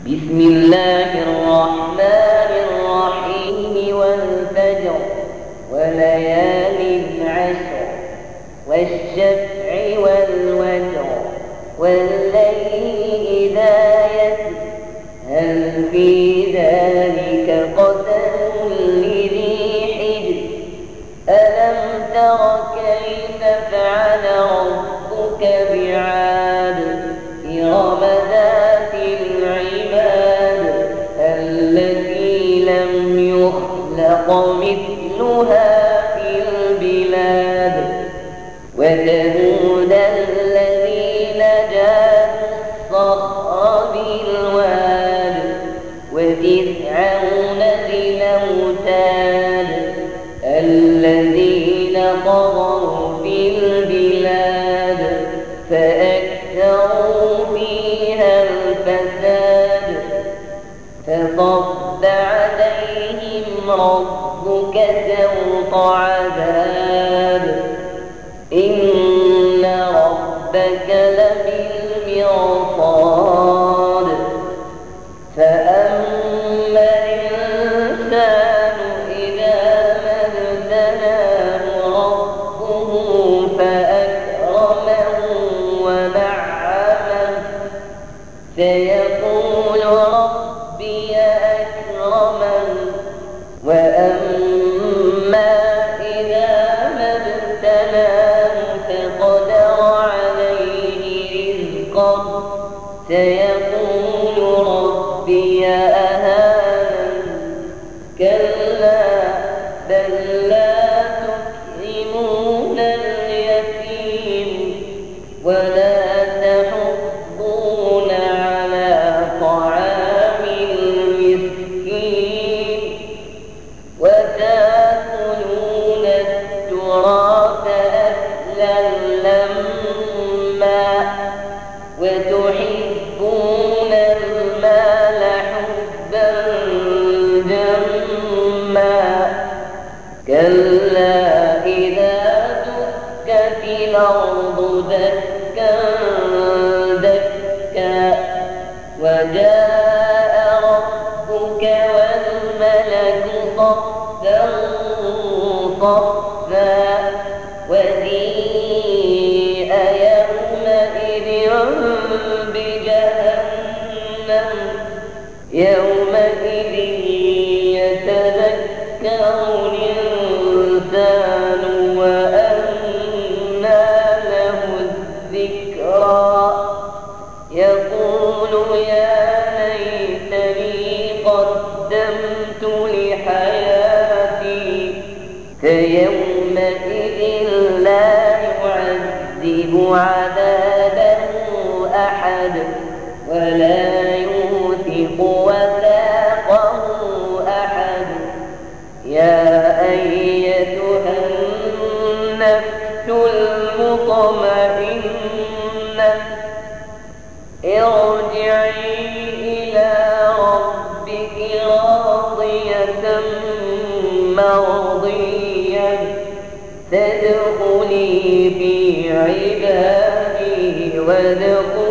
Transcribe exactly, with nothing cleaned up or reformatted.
بسم الله الرحمن الرحيم والفجر وليال عشر والشفع والوتر والليل إذا يسر هل في ذلك قسم لذي حجر ألم تر كيف فعل ربك بعاد إرم ذات العماد التي لم يخلق مثلها في البلاد وثمود الذين جابوا الصخر بالواد وفرعون ذي الأوتاد الذين طغوا في البلاد فأكثروا فيها الفساد فصب عليهم ربك سوط عذاب إن ربك لبالمرصاد فأما الإنسان إذا ما ابتلاه ربه فأكرمه ونعمه فيقول ربي أكرمن وأما إذا ما ابتلاه فقدر عليه رزقه سيقول ربي أهانن كلا بل لا تكرمون اليتيم ولا تحضون على طعام المسكين وتأكلون التراث أكلا لما وتحبون المال حبا جما كلا إذا دكت الأرض دكا دكا وجاء ربك والملك صفا صفا وجيء يومئذ بجهنم يومئذ يتذكر الإنسان وأنى له الذكرى يقول يا ليتني قدمت لحياتي فيومئذ لا يعذب عذابه أحد ولا يوثق وثاقه أحد يا أيتها النفس المطمئنة ارجعي إلى ربك راضية مرضية فادخلي في عبادي وادخلي